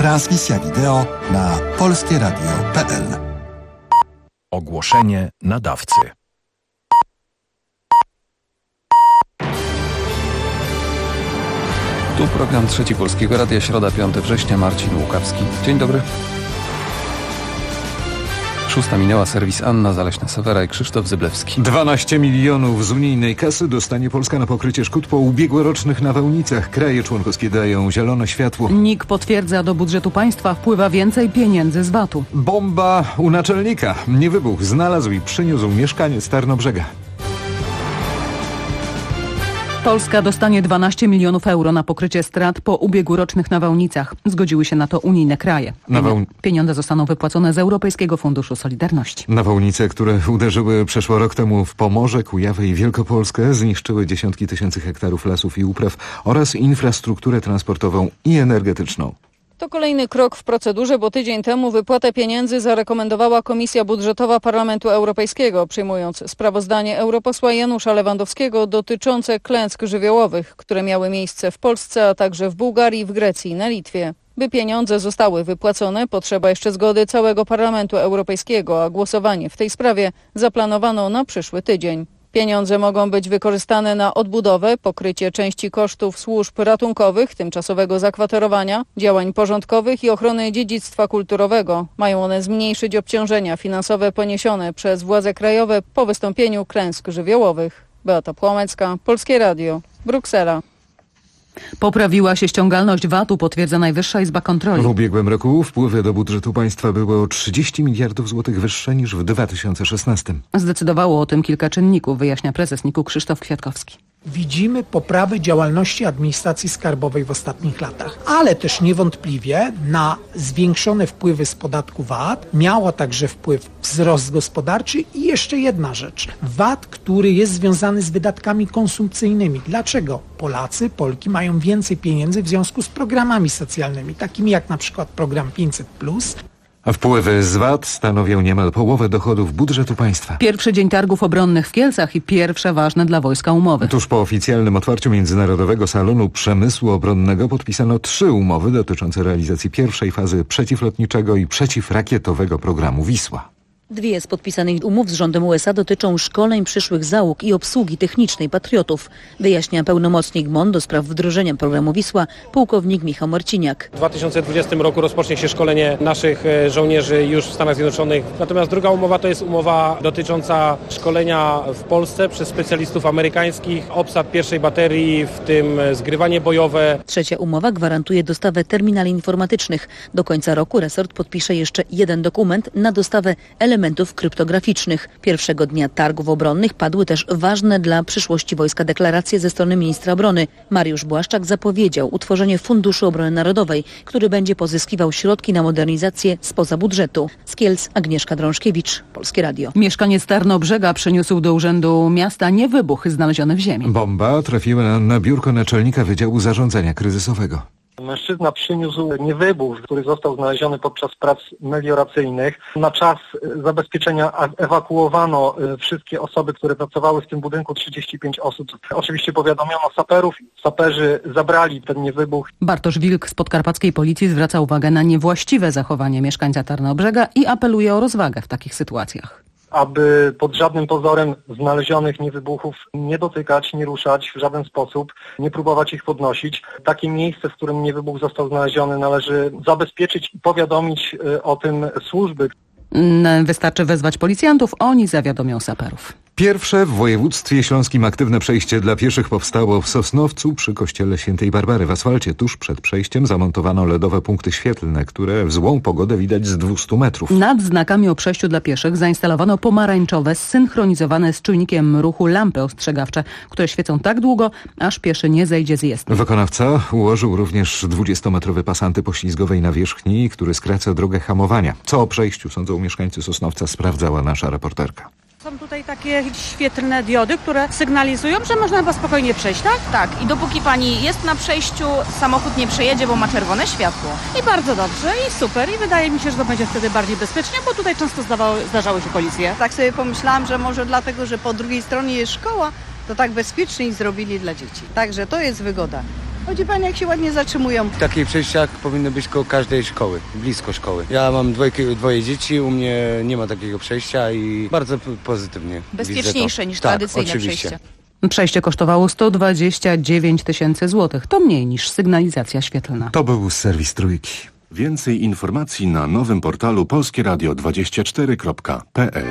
Transmisja wideo na polskieradio.pl. Ogłoszenie nadawcy. Tu program Trzeci Polskiego Radia, środa 5 września, Marcin Łukawski. Dzień dobry. 6 minęła, serwis Anna Zaleśna-Sewera i Krzysztof Zyblewski. 12 milionów z unijnej kasy dostanie Polska na pokrycie szkód po ubiegłorocznych nawałnicach. Kraje członkowskie dają zielone światło. NIK potwierdza, do budżetu państwa wpływa więcej pieniędzy z VAT-u. Bomba u naczelnika. Nie wybuch, znalazł i przyniósł mieszkaniec Tarnobrzega. Polska dostanie 12 milionów euro na pokrycie strat po ubiegłorocznych nawałnicach. Zgodziły się na to unijne kraje. Pieniądze zostaną wypłacone z Europejskiego Funduszu Solidarności. Nawałnice, które uderzyły przeszło rok temu w Pomorze, Kujawę i Wielkopolskę, zniszczyły dziesiątki tysięcy hektarów lasów i upraw oraz infrastrukturę transportową i energetyczną. To kolejny krok w procedurze, bo tydzień temu wypłatę pieniędzy zarekomendowała Komisja Budżetowa Parlamentu Europejskiego, przyjmując sprawozdanie europosła Janusza Lewandowskiego dotyczące klęsk żywiołowych, które miały miejsce w Polsce, a także w Bułgarii, w Grecji i na Litwie. By pieniądze zostały wypłacone, potrzeba jeszcze zgody całego Parlamentu Europejskiego, a głosowanie w tej sprawie zaplanowano na przyszły tydzień. Pieniądze mogą być wykorzystane na odbudowę, pokrycie części kosztów służb ratunkowych, tymczasowego zakwaterowania, działań porządkowych i ochrony dziedzictwa kulturowego. Mają one zmniejszyć obciążenia finansowe poniesione przez władze krajowe po wystąpieniu klęsk żywiołowych. Beata Płomecka, Polskie Radio, Bruksela. Poprawiła się ściągalność VAT-u, potwierdza Najwyższa Izba Kontroli. W ubiegłym roku wpływy do budżetu państwa były o 30 miliardów złotych wyższe niż w 2016. Zdecydowało o tym kilka czynników, wyjaśnia prezes NIK-u Krzysztof Kwiatkowski. Widzimy poprawę działalności administracji skarbowej w ostatnich latach, ale też niewątpliwie na zwiększone wpływy z podatku VAT miała także wpływ wzrost gospodarczy i jeszcze jedna rzecz. VAT, który jest związany z wydatkami konsumpcyjnymi. Dlaczego Polacy, Polki mają więcej pieniędzy w związku z programami socjalnymi, takimi jak na przykład program 500+. A wpływy z VAT stanowią niemal połowę dochodów budżetu państwa. Pierwszy dzień targów obronnych w Kielcach i pierwsze ważne dla wojska umowy. Tuż po oficjalnym otwarciu Międzynarodowego Salonu Przemysłu Obronnego podpisano 3 umowy dotyczące realizacji pierwszej fazy przeciwlotniczego i przeciwrakietowego programu Wisła. 2 z podpisanych umów z rządem USA dotyczą szkoleń przyszłych załóg i obsługi technicznej Patriotów, wyjaśnia pełnomocnik MON do spraw wdrożenia programu Wisła, pułkownik Michał Marciniak. W 2020 roku rozpocznie się szkolenie naszych żołnierzy już w Stanach Zjednoczonych. Natomiast druga umowa to jest umowa dotycząca szkolenia w Polsce przez specjalistów amerykańskich, obsad pierwszej baterii, w tym zgrywanie bojowe. Trzecia umowa gwarantuje dostawę terminali informatycznych. Do końca roku resort podpisze jeszcze jeden dokument na dostawę elementów kryptograficznych. Pierwszego dnia targów obronnych padły też ważne dla przyszłości wojska deklaracje ze strony ministra obrony. Mariusz Błaszczak zapowiedział utworzenie Funduszu Obrony Narodowej, który będzie pozyskiwał środki na modernizację spoza budżetu. Z Kielc Agnieszka Drążkiewicz, Polskie Radio. Mieszkaniec Tarnobrzega przyniósł do Urzędu Miasta nie wybuch znaleziony w ziemi. Bomba trafiła na biurko naczelnika Wydziału Zarządzania Kryzysowego. Mężczyzna przyniósł niewybuch, który został znaleziony podczas prac melioracyjnych. Na czas zabezpieczenia ewakuowano wszystkie osoby, które pracowały w tym budynku, 35 osób. Oczywiście powiadomiono saperów, saperzy zabrali ten niewybuch. Bartosz Wilk z podkarpackiej policji zwraca uwagę na niewłaściwe zachowanie mieszkańca Tarnobrzega i apeluje o rozwagę w takich sytuacjach. Aby pod żadnym pozorem znalezionych niewybuchów nie dotykać, nie ruszać w żaden sposób, nie próbować ich podnosić. Takie miejsce, w którym niewybuch został znaleziony, należy zabezpieczyć i powiadomić o tym służby. Wystarczy wezwać policjantów, oni zawiadomią saperów. Pierwsze w województwie śląskim aktywne przejście dla pieszych powstało w Sosnowcu przy kościele Świętej Barbary. W asfalcie tuż przed przejściem zamontowano LEDowe punkty świetlne, które w złą pogodę widać z 200 metrów. Nad znakami o przejściu dla pieszych zainstalowano pomarańczowe, zsynchronizowane z czujnikiem ruchu lampy ostrzegawcze, które świecą tak długo, aż pieszy nie zejdzie z jezdni. Wykonawca ułożył również 20-metrowy pas antypoślizgowej na wierzchni, który skraca drogę hamowania. Co o przejściu sądzą mieszkańcy Sosnowca, sprawdzała nasza reporterka. Są tutaj takie świetlne diody, które sygnalizują, że można chyba spokojnie przejść, tak? Tak, i dopóki pani jest na przejściu, samochód nie przejedzie, bo ma czerwone światło. I bardzo dobrze, i super. I wydaje mi się, że to będzie wtedy bardziej bezpiecznie, bo tutaj często zdarzały się kolizje. Tak sobie pomyślałam, że może dlatego, że po drugiej stronie jest szkoła, to tak bezpieczniej zrobili dla dzieci. Także to jest wygoda. Chodzi pan, jak się ładnie zatrzymują. Takie przejścia powinny być koło każdej szkoły, blisko szkoły. Ja mam dwoje dzieci, u mnie nie ma takiego przejścia i bardzo pozytywnie. Bezpieczniejsze niż tradycyjne przejście. Przejście kosztowało 129 000 złotych. To mniej niż sygnalizacja świetlna. To był serwis Trójki. Więcej informacji na nowym portalu polskieradio24.pl.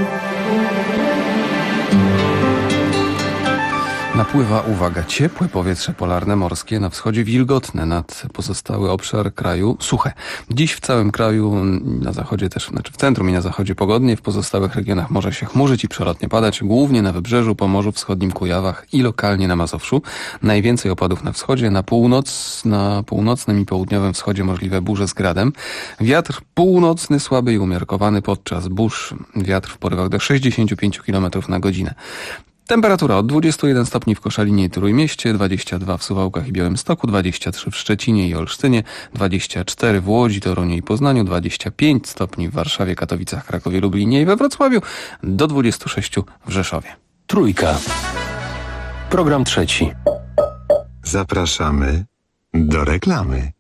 Napływa, uwaga, ciepłe powietrze polarne morskie, na wschodzie wilgotne, nad pozostały obszar kraju suche. Dziś w całym kraju, na zachodzie też, w centrum i na zachodzie pogodnie, w pozostałych regionach może się chmurzyć i przelotnie padać, głównie na Wybrzeżu, Pomorzu Wschodnim, Kujawach i lokalnie na Mazowszu. Najwięcej opadów na wschodzie, na północnym i południowym wschodzie możliwe burze z gradem. Wiatr północny słaby i umiarkowany podczas burz. Wiatr w porywach do 65 km na godzinę. Temperatura od 21 stopni w Koszalinie i Trójmieście, 22 w Suwałkach i Białymstoku, 23 w Szczecinie i Olsztynie, 24 w Łodzi, Toruniu i Poznaniu, 25 stopni w Warszawie, Katowicach, Krakowie, Lublinie i we Wrocławiu, do 26 w Rzeszowie. Trójka. Program trzeci. Zapraszamy do reklamy.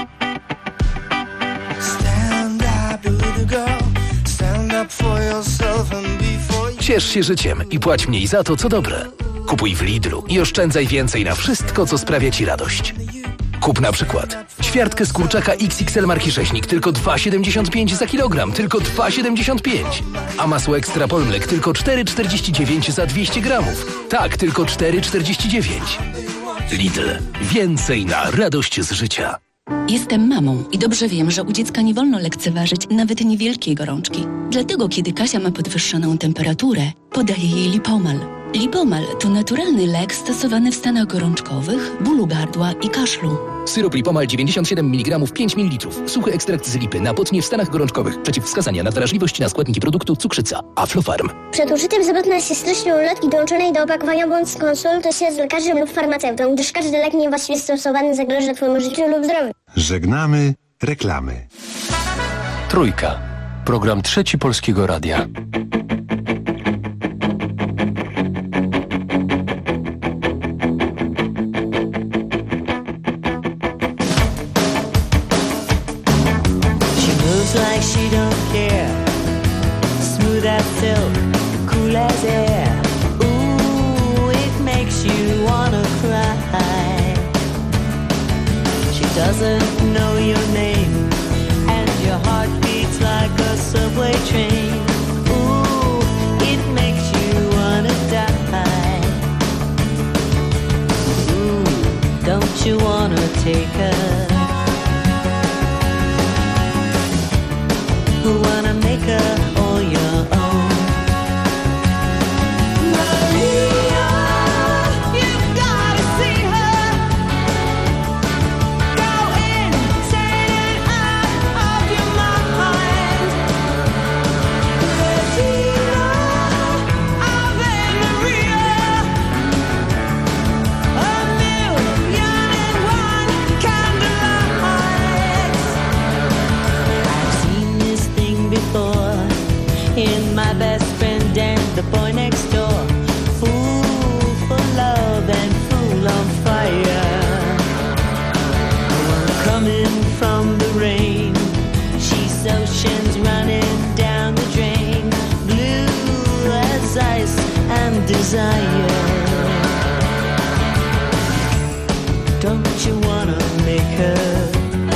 Ciesz się życiem i płać mniej za to, co dobre. Kupuj w Lidlu i oszczędzaj więcej na wszystko, co sprawia Ci radość. Kup na przykład ćwiartkę z kurczaka XXL marki Sześnik, tylko 2,75 za kilogram, tylko 2,75. A masło Ekstra Polmlek tylko 4,49 za 200 gramów. Tak, tylko 4,49. Lidl. Więcej na radość z życia. Jestem mamą i dobrze wiem, że u dziecka nie wolno lekceważyć nawet niewielkiej gorączki. Dlatego, kiedy Kasia ma podwyższoną temperaturę, podaję jej Lipomal. Lipomal to naturalny lek stosowany w stanach gorączkowych, bólu gardła i kaszlu. Syrop Lipomal 97 mg 5 ml. Suchy ekstrakt z lipy na potnie w stanach gorączkowych. Przeciwwskazania na wrażliwość na składniki produktu cukrzyca. Aflofarm. Przed użyciem zapewne się treścią ulotki dołączonej do opakowania bądź skonsultuj się z lekarzem lub farmaceutą, gdyż każdy lek niewłaściwie stosowany zagraża Twojemu życiu lub zdrowiu. Żegnamy reklamy. Trójka. Program trzeci Polskiego Radia. Like she don't care, smooth as silk, cool as air. Ooh, it makes you wanna cry. She doesn't know your name, and your heart beats like a subway train. Ooh, it makes you wanna die. Ooh, don't you wanna take her? Who wanna make her all your own? Maria, you've gotta see her. Go insane and out of your mind. Regina, Ave Maria, a million and one candlelights. I've seen this thing before in my best friend and the boy next door. Fool for love and fool on fire. One coming from the rain, she's oceans running down the drain. Blue as ice and desire. Don't you wanna make her?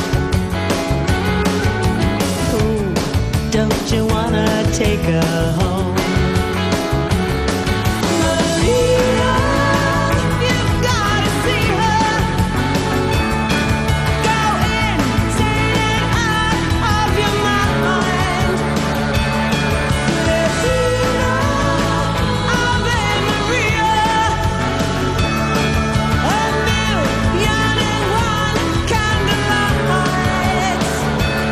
Don't you wanna take her home? Maria, you've gotta see her. Go insane and out of your mind. Regina, Ave Maria, a million and one candlelights.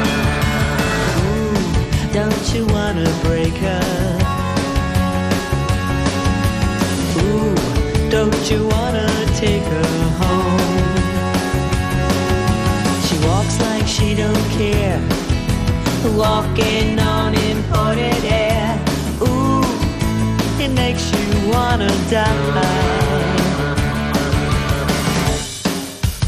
Don't you wanna break her? Ooh, don't you wanna take her home? She walks like she don't care, walking on imported air. Ooh, it makes you wanna die.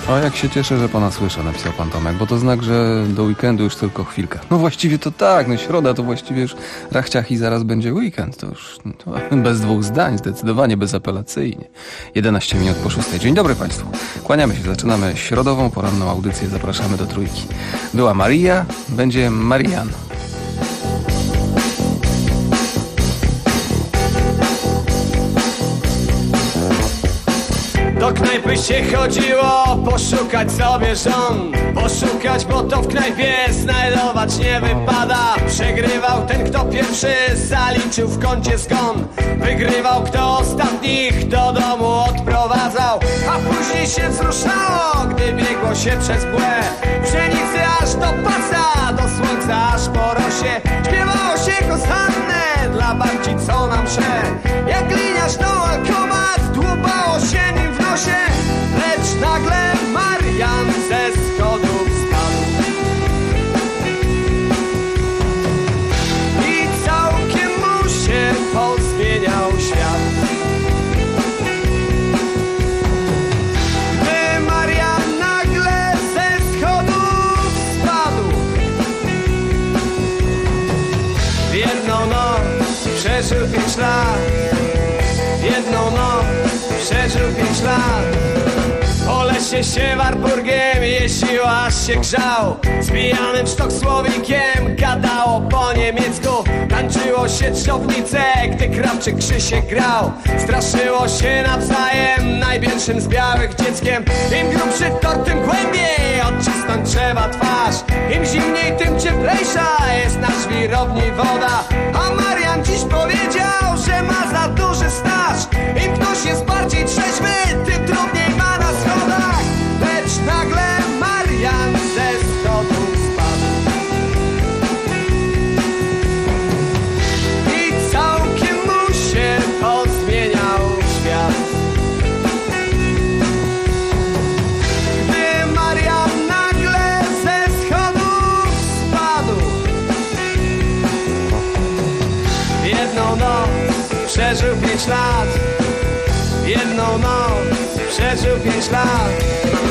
O, jak się cieszę, że pana słyszę, napisał pan Tomek, bo to znak, że do weekendu już tylko chwilkę. No właściwie to tak, no środa to właściwie już rachciach i zaraz będzie weekend. To już bez dwóch zdań, zdecydowanie bezapelacyjnie. 11 minut po 6. Dzień dobry państwu. Kłaniamy się, zaczynamy środową, poranną audycję, zapraszamy do trójki. Była Maria, będzie Marian. Do knajpy się chodziło, poszukać sobie żon. Poszukać, bo to w knajpie znajdować nie wypada. Przegrywał ten, kto pierwszy zaliczył w kącie zgon. Wygrywał, kto ostatnich do domu odprowadzał. A później się wzruszało, gdy biegło się przez mgłę. Pszenicy aż do pasa, do słońca aż po rosie. Śpiewało się kosanne dla babci, co nam msze. Jak gliniarz do alkomat, dłubało się nim w nosie. Lecz nagle Marian ze schodów spadł i całkiem mu się pozmieniał świat. Gdy Marian nagle ze schodów spadł, w jedną noc przeżył 5 lat. W jedną noc przeżył 5 lat. Po lesie się Warburgiem jeździł, aż się grzał. Z pijanym sztoksłowikiem gadało po niemiecku. Tańczyło się trzopnice, gdy Krawczyk Krzysiek grał. Straszyło się nawzajem najbielszym z białych dzieckiem. Im grubszy tort, tym głębiej odcisnąć trzeba twarz. Im zimniej, tym cieplejsza jest na żwirowni woda. A Marian dziś powiedział, że ma za duży staż. Im ktoś jest bardziej trzeźwy, tym trudniej ma na schodach. Lecz nagle Marian ze schodów spadł i całkiem mu się pozmieniał świat. Gdy Marian nagle ze schodów spadł, w jedną noc przeżył 5 lat. W jedną noc przeżył 5 lat.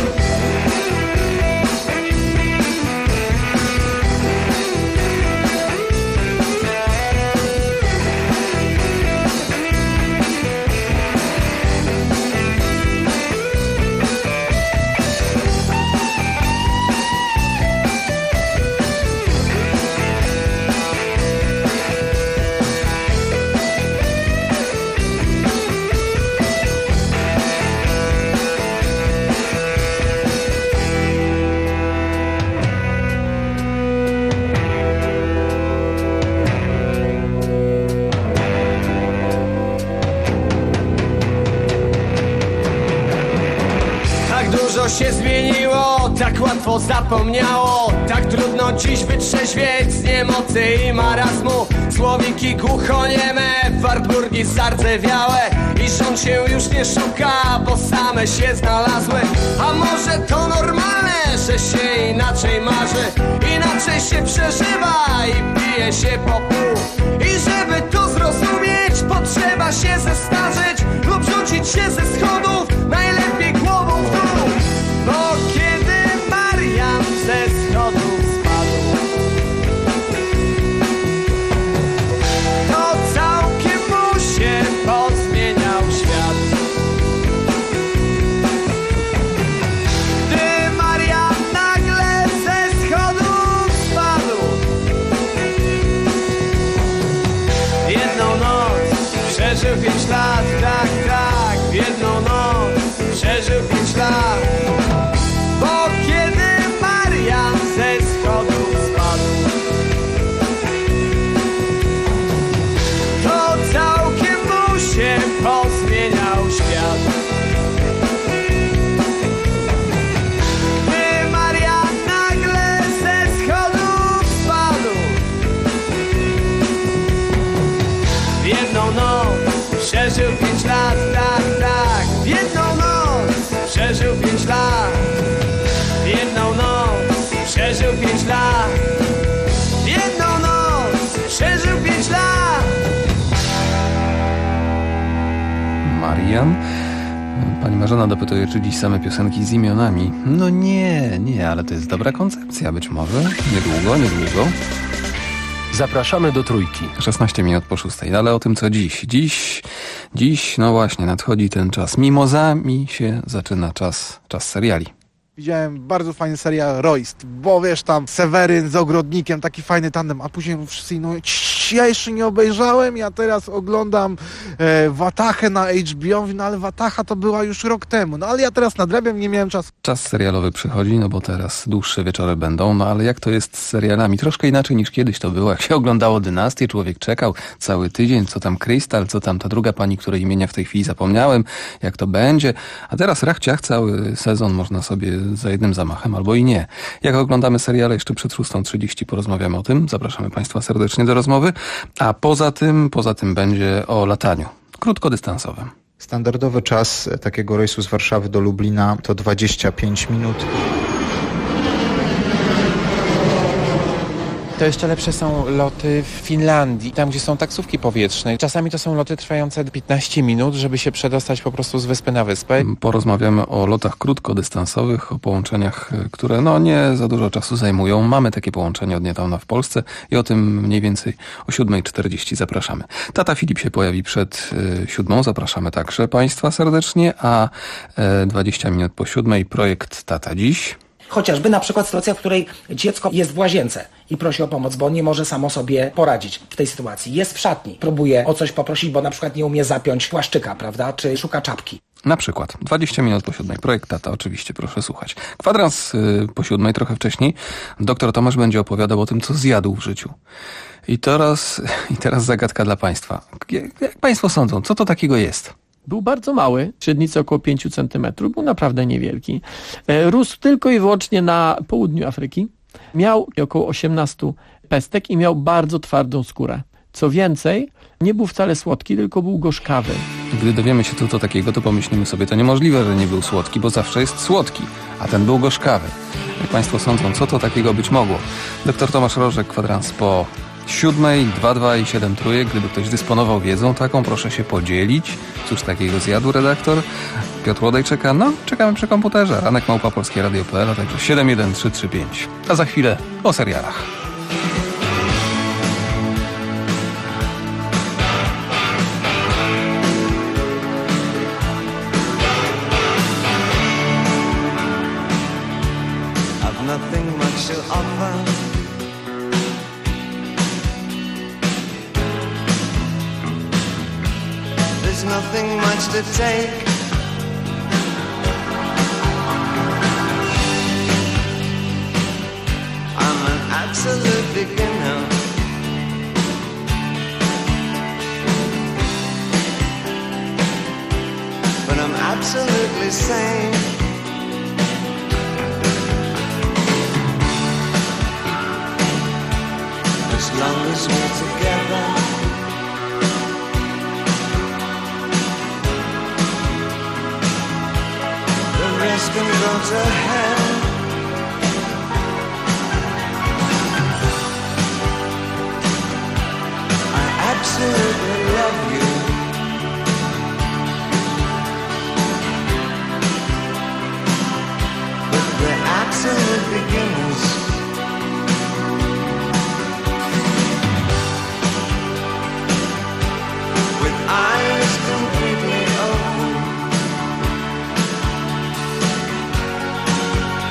Się zmieniło, tak łatwo zapomniało. Tak trudno dziś wytrzeźwieć z niemocy i marazmu. Słowiki głuchonieme, Wartburgi zardzewiałe. I żon się już nie szuka, bo same się znalazły. A może to normalne, że się inaczej marzy, inaczej się przeżywa i pije się po pół. I żeby to zrozumieć, potrzeba się zestarzyć lub rzucić się ze schodów, najlepiej głową w dół. Bo kiedy Marian ze schodów spadł, to całkiem mu się pozmieniał świat. Gdy Marian nagle ze schodów spadł, w jedną noc przeżył 5 lat. Tak, tak, w jedną noc przeżył 5 lat. Bo kiedy Marian ze schodów spadł, to całkiem mu się pozmieniał świat. Gdy Marian nagle ze schodów spadł, w jedną noc przeżył 5 lat. Tak, tak, w jedną noc przeżył 5 lat. W jedną noc przeżył 5 lat. W jedną noc przeżył 5 lat. Marian. Pani Marzena dopytuje, czy dziś same piosenki z imionami. No nie, ale to jest dobra koncepcja, być może. Niedługo. Zapraszamy do Trójki. 16 minut po 6, ale o tym co dziś. Dziś, no właśnie, nadchodzi ten czas. Mimozami się zaczyna czas seriali. Widziałem bardzo fajny serial Royst, bo wiesz, tam Seweryn z Ogrodnikiem, taki fajny tandem, a później wszyscy, ja jeszcze nie obejrzałem, ja teraz oglądam Watachę na HBO, no ale Watacha to była już rok temu, no ale ja teraz nadrabiam, nie miałem czasu. Czas serialowy przychodzi, no bo teraz dłuższe wieczory będą, no ale jak to jest z serialami? Troszkę inaczej niż kiedyś to było, jak się oglądało Dynastię, człowiek czekał cały tydzień, co tam Krystal, co tam ta druga pani, której imienia w tej chwili zapomniałem, jak to będzie, a teraz rachciach cały sezon można sobie za jednym zamachem, albo i nie. Jak oglądamy seriale jeszcze przed 6:30 porozmawiamy o tym. Zapraszamy Państwa serdecznie do rozmowy. A poza tym będzie o lataniu. Krótkodystansowym. Standardowy czas takiego rejsu z Warszawy do Lublina to 25 minut. To jeszcze lepsze są loty w Finlandii, tam gdzie są taksówki powietrzne. Czasami to są loty trwające 15 minut, żeby się przedostać po prostu z wyspy na wyspę. Porozmawiamy o lotach krótkodystansowych, o połączeniach, które nie za dużo czasu zajmują. Mamy takie połączenie od niedawna w Polsce i o tym mniej więcej o 7:40 zapraszamy. Tata Filip się pojawi przed 7:00, zapraszamy także Państwa serdecznie, a 20 minut po 7:00 projekt Tata Dziś. Chociażby na przykład sytuacja, w której dziecko jest w łazience i prosi o pomoc, bo on nie może samo sobie poradzić w tej sytuacji. Jest w szatni, próbuje o coś poprosić, bo na przykład nie umie zapiąć płaszczyka, prawda, czy szuka czapki. Na przykład 20 minut po 7:00. Projekt Tata, oczywiście, proszę słuchać. Kwadrans po 7:00, trochę wcześniej, dr Tomasz będzie opowiadał o tym, co zjadł w życiu. I teraz zagadka dla Państwa. Jak Państwo sądzą, co to takiego jest? Był bardzo mały, średnicy około 5 cm, był naprawdę niewielki. Rósł tylko i wyłącznie na południu Afryki. Miał około 18 pestek i miał bardzo twardą skórę. Co więcej, nie był wcale słodki, tylko był gorzkawy. Gdy dowiemy się co to takiego, to pomyślimy sobie, to niemożliwe, że nie był słodki, bo zawsze jest słodki, a ten był gorzkawy. Jak Państwo sądzą, co to takiego być mogło? Dr Tomasz Rożek, kwadrans po 7:00, 2 i 7 trójek. Gdyby ktoś dysponował wiedzą taką, proszę się podzielić. Cóż takiego zjadł redaktor? Piotr Łodej czeka. Czekamy przy komputerze. ranek@polskieradio.pl, a także 71335. A za chwilę o serialach. I've nothing much to offer. There's nothing much to take. I'm an absolute beginner. But I'm absolutely sane. As long as we're together. Can go to hell. I absolutely love you. But we're absolute beginners. With eyes completely open.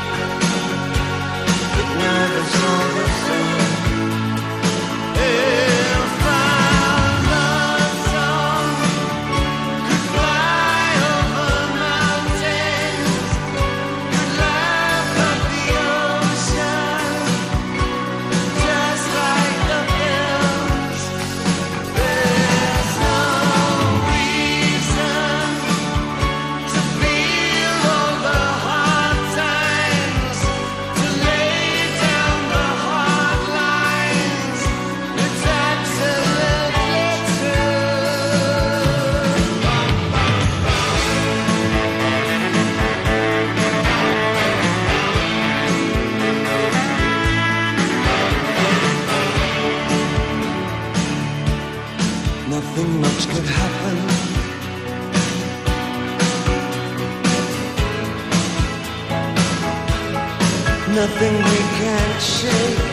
nothing we can't shake.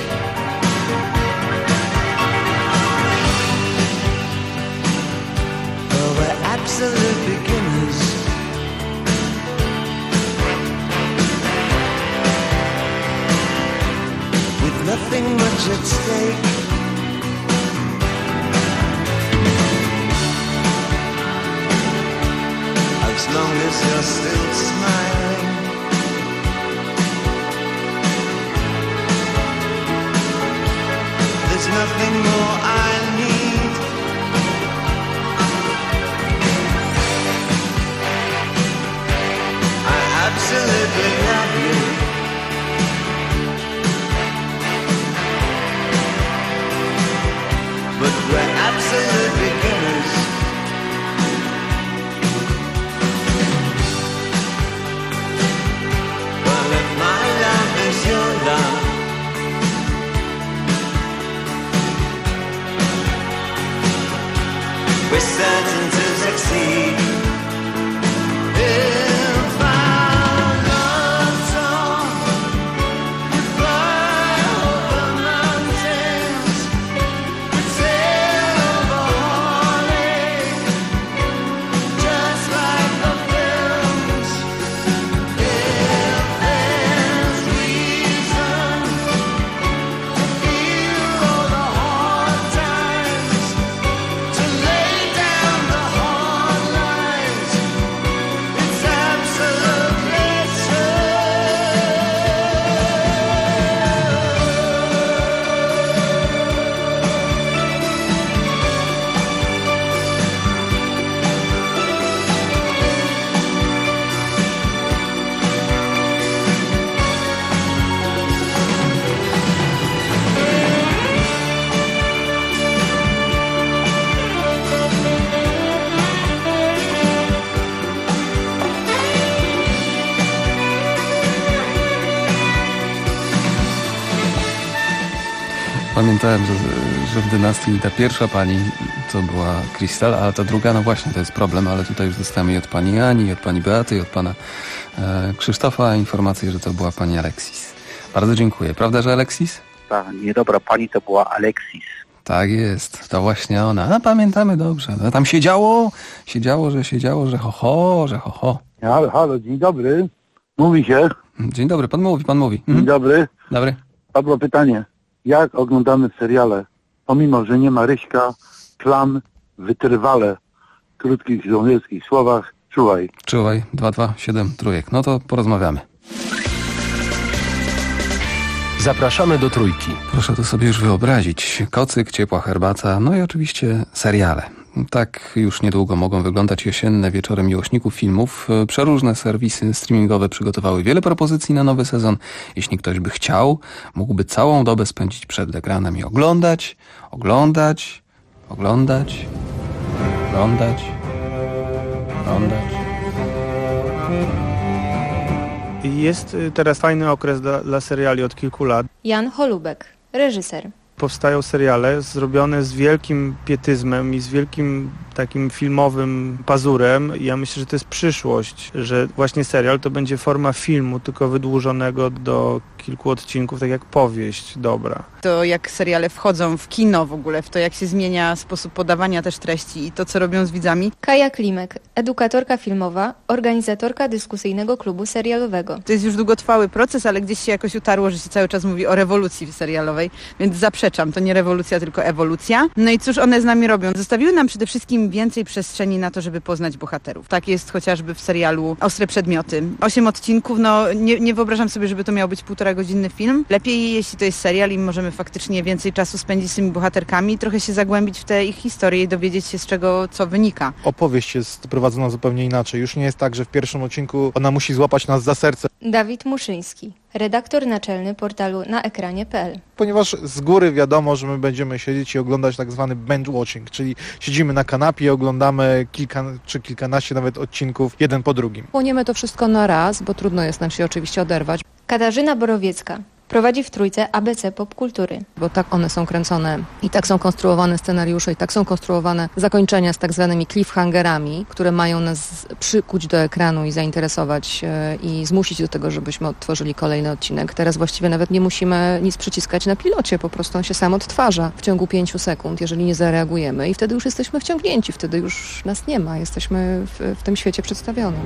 Oh, we're absolute beginners. With nothing much at stake. As long as you're still smiling. There's nothing more I need. I absolutely love you. But we're absolute beginners. Well, if my love is your love, we're certain to succeed. If our love song would fly over mountains, would sail over Holly, just like the films. If there's reason to feel all the hard times, to lay down the hard lines, it's absolutely true. Pamiętałem, że w dynastii ta pierwsza pani to była Krystal, a ta druga, no właśnie, to jest problem, ale tutaj już dostałem i od pani Ani, i od pani Beaty, i od pana Krzysztofa informację, że to była pani Aleksis. Bardzo dziękuję. Prawda, że Aleksis? Ta niedobra pani to była Aleksis. Tak jest, to właśnie ona. No, pamiętamy dobrze. No, tam siedziało, że ho, ho. Halo, dzień dobry. Mówi się. Dzień dobry, pan mówi. Dzień dobry. Dobry. Padło pytanie. Jak oglądamy seriale, pomimo, że nie ma Ryśka, plam, wytrwale, w krótkich żołnierskich słowach, czuwaj. Czuwaj, 227 trójek. No to porozmawiamy. Zapraszamy do Trójki. Proszę to sobie już wyobrazić. Kocyk, ciepła herbata, no i oczywiście seriale. Tak już niedługo mogą wyglądać jesienne wieczory miłośników filmów. Przeróżne serwisy streamingowe przygotowały wiele propozycji na nowy sezon. Jeśli ktoś by chciał, mógłby całą dobę spędzić przed ekranem i oglądać. Jest teraz fajny okres dla seriali od kilku lat. Jan Holubek, reżyser. Powstają seriale zrobione z wielkim pietyzmem i z wielkim takim filmowym pazurem. I ja myślę, że to jest przyszłość, że właśnie serial to będzie forma filmu, tylko wydłużonego do kilku odcinków, tak jak powieść dobra. To jak seriale wchodzą w kino w ogóle, w to jak się zmienia sposób podawania też treści i to, co robią z widzami. Kaja Klimek, edukatorka filmowa, organizatorka dyskusyjnego klubu serialowego. To jest już długotrwały proces, ale gdzieś się jakoś utarło, że się cały czas mówi o rewolucji serialowej, więc zaprzeczam, to nie rewolucja, tylko ewolucja. No i cóż one z nami robią? Zostawiły nam przede wszystkim więcej przestrzeni na to, żeby poznać bohaterów. Tak jest chociażby w serialu Ostre Przedmioty. 8 odcinków, no nie wyobrażam sobie, żeby to miał być 1,5-godzinny film. Lepiej, jeśli to jest serial i możemy faktycznie więcej czasu spędzić z tymi bohaterkami, trochę się zagłębić w te ich historie i dowiedzieć się, z czego co wynika. Opowieść jest prowadzona zupełnie inaczej. Już nie jest tak, że w pierwszym odcinku ona musi złapać nas za serce. Dawid Muszyński, redaktor naczelny portalu naekranie.pl. Ponieważ z góry wiadomo, że my będziemy siedzieć i oglądać tak zwany binge watching, czyli siedzimy na kanapie i oglądamy kilka czy kilkanaście nawet odcinków jeden po drugim. Płoniemy to wszystko na raz, bo trudno jest nam się oczywiście oderwać. Katarzyna Borowiecka, prowadzi w trójce ABC popkultury. Bo tak one są kręcone i tak są konstruowane scenariusze i tak są konstruowane zakończenia z tak zwanymi cliffhangerami, które mają nas przykuć do ekranu i zainteresować i zmusić do tego, żebyśmy odtworzyli kolejny odcinek. Teraz właściwie nawet nie musimy nic przyciskać na pilocie, po prostu on się sam odtwarza w ciągu 5 sekund, jeżeli nie zareagujemy i wtedy już jesteśmy wciągnięci, wtedy już nas nie ma, jesteśmy w tym świecie przedstawionym.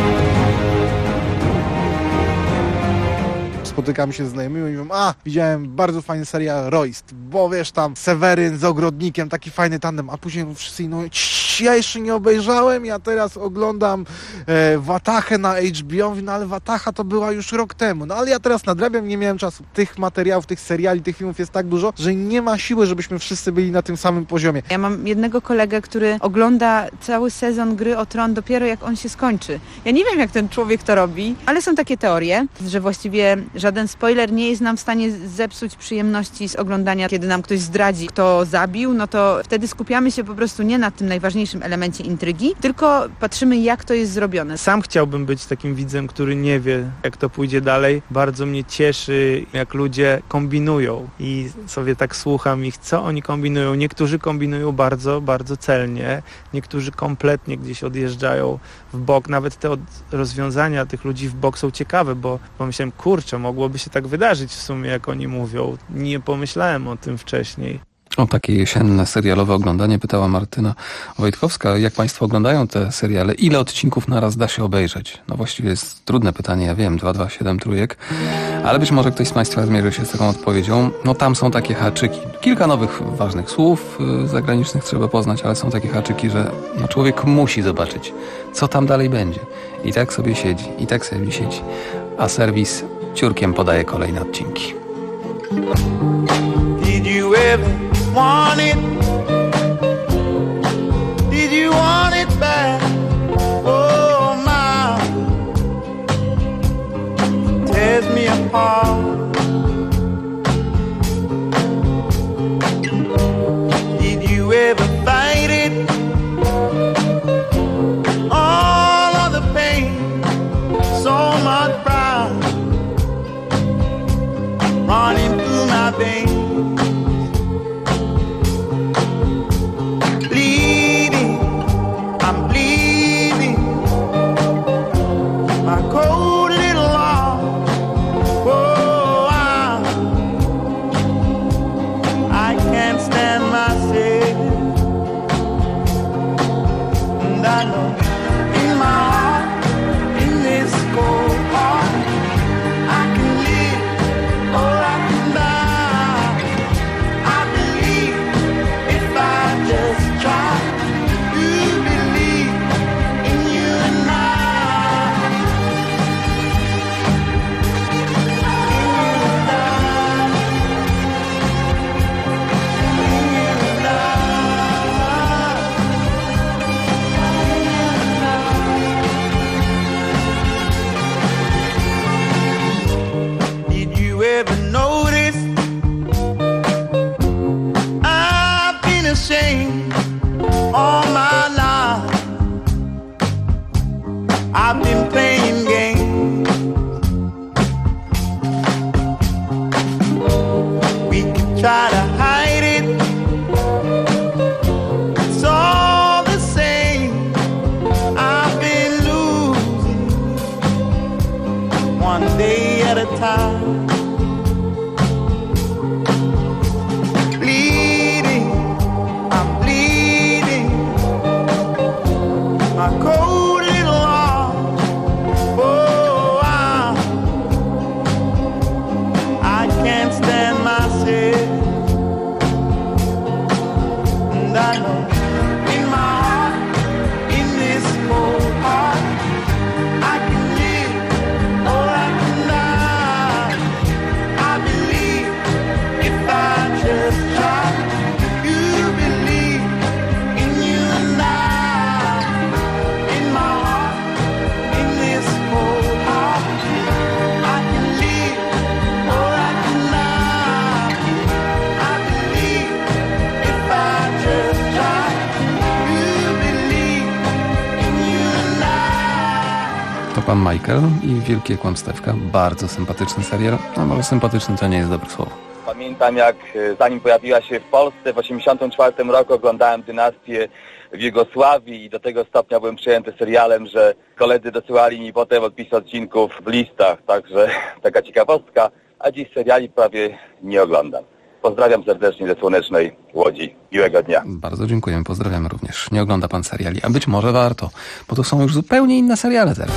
Spotykam się z znajomymi i mówią, widziałem bardzo fajny serial Royst, bo wiesz, tam Seweryn z Ogrodnikiem, taki fajny tandem, a później wszyscy, ja jeszcze nie obejrzałem, ja teraz oglądam Watachę na HBO, mówię, ale Watacha to była już rok temu, ale ja teraz nadrabiam, nie miałem czasu. Tych materiałów, tych seriali, tych filmów jest tak dużo, że nie ma siły, żebyśmy wszyscy byli na tym samym poziomie. Ja mam jednego kolegę, który ogląda cały sezon Gry o Tron dopiero jak on się skończy. Ja nie wiem, jak ten człowiek to robi, ale są takie teorie, że właściwie żaden spoiler nie jest nam w stanie zepsuć przyjemności z oglądania. Kiedy nam ktoś zdradzi, kto zabił, no to wtedy skupiamy się po prostu nie na tym najważniejszym elemencie intrygi, tylko patrzymy, jak to jest zrobione. Sam chciałbym być takim widzem, który nie wie, jak to pójdzie dalej. Bardzo mnie cieszy, jak ludzie kombinują i sobie tak słucham ich, co oni kombinują. Niektórzy kombinują bardzo, bardzo celnie, niektórzy kompletnie gdzieś odjeżdżają w bok. Nawet te rozwiązania tych ludzi w bok są ciekawe, bo pomyślałem, kurczę, mogłoby się tak wydarzyć w sumie, jak oni mówią. Nie pomyślałem o tym wcześniej. O takie jesienne serialowe oglądanie pytała Martyna Wojtkowska. Jak Państwo oglądają te seriale? Ile odcinków naraz da się obejrzeć? No właściwie jest trudne pytanie, ja wiem, 227 trójek, ale być może ktoś z Państwa zmierzy się z taką odpowiedzią. No tam są takie haczyki. Kilka nowych ważnych słów zagranicznych trzeba poznać, ale są takie haczyki, że człowiek musi zobaczyć, co tam dalej będzie. I tak sobie siedzi, a serwis ciurkiem podaje kolejne odcinki. Did you ever want it? Did you want it back? Oh my, it tears me apart. Did you ever fight it? All of the pain, so much pride running through my veins. Kłam Michael i Wielkie Kłamstewka. Bardzo sympatyczny serial, a może sympatyczny to nie jest dobre słowo. Pamiętam, jak zanim pojawiła się w Polsce w 1984 roku oglądałem Dynastię w Jugosławii i do tego stopnia byłem przejęty serialem, że koledzy dosyłali mi potem odpisy odcinków w listach, także taka ciekawostka, a dziś seriali prawie nie oglądam. Pozdrawiam serdecznie ze słonecznej Łodzi. Miłego dnia. Bardzo dziękujemy, pozdrawiamy również. Nie ogląda pan seriali, a być może warto, bo to są już zupełnie inne seriale teraz.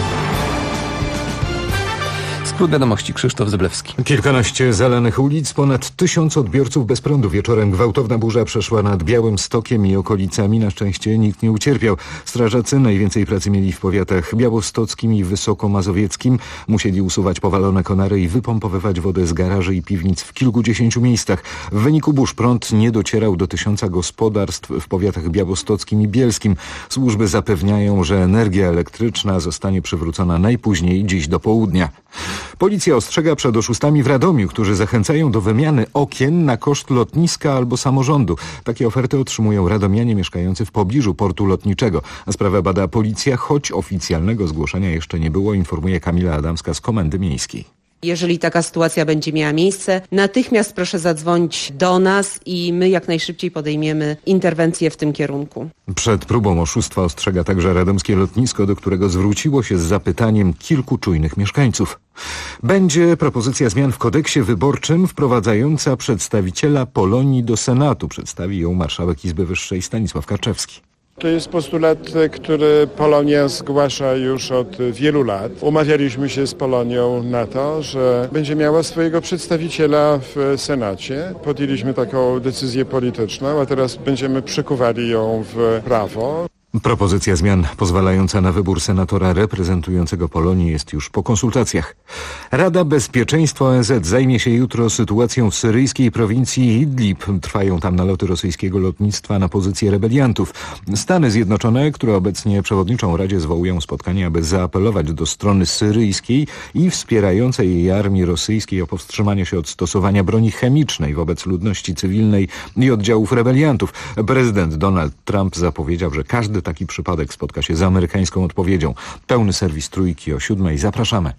Skrót wiadomości, Krzysztof Zyblewski. Kilkanaście zalanych ulic, ponad 1000 odbiorców bez prądu. Wieczorem gwałtowna burza przeszła nad Białymstokiem i okolicami. Na szczęście nikt nie ucierpiał. Strażacy najwięcej pracy mieli w powiatach białostockim i wysokomazowieckim. Musieli usuwać powalone konary i wypompowywać wodę z garaży i piwnic w kilkudziesięciu miejscach. W wyniku burz prąd nie docierał do 1000 gospodarstw w powiatach białostockim i bielskim. Służby zapewniają, że energia elektryczna zostanie przywrócona najpóźniej dziś do południa. Policja ostrzega przed oszustami w Radomiu, którzy zachęcają do wymiany okien na koszt lotniska albo samorządu. Takie oferty otrzymują radomianie mieszkający w pobliżu portu lotniczego. Sprawę bada policja, choć oficjalnego zgłoszenia jeszcze nie było, informuje Kamila Adamska z Komendy Miejskiej. Jeżeli taka sytuacja będzie miała miejsce, natychmiast proszę zadzwonić do nas i my jak najszybciej podejmiemy interwencję w tym kierunku. Przed próbą oszustwa ostrzega także radomskie lotnisko, do którego zwróciło się z zapytaniem kilku czujnych mieszkańców. Będzie propozycja zmian w kodeksie wyborczym wprowadzająca przedstawiciela Polonii do Senatu. Przedstawi ją marszałek Izby Wyższej Stanisław Karczewski. To jest postulat, który Polonia zgłasza już od wielu lat. Umawialiśmy się z Polonią na to, że będzie miała swojego przedstawiciela w Senacie. Podjęliśmy taką decyzję polityczną, a teraz będziemy przekuwali ją w prawo. Propozycja zmian pozwalająca na wybór senatora reprezentującego Polonię jest już po konsultacjach. Rada Bezpieczeństwa ONZ zajmie się jutro sytuacją w syryjskiej prowincji Idlib. Trwają tam naloty rosyjskiego lotnictwa na pozycje rebeliantów. Stany Zjednoczone, które obecnie przewodniczą Radzie, zwołują spotkanie, aby zaapelować do strony syryjskiej i wspierającej jej armii rosyjskiej o powstrzymanie się od stosowania broni chemicznej wobec ludności cywilnej i oddziałów rebeliantów. Prezydent Donald Trump zapowiedział, że każdy taki przypadek spotka się z amerykańską odpowiedzią. Pełny serwis Trójki o 7:00. Zapraszamy.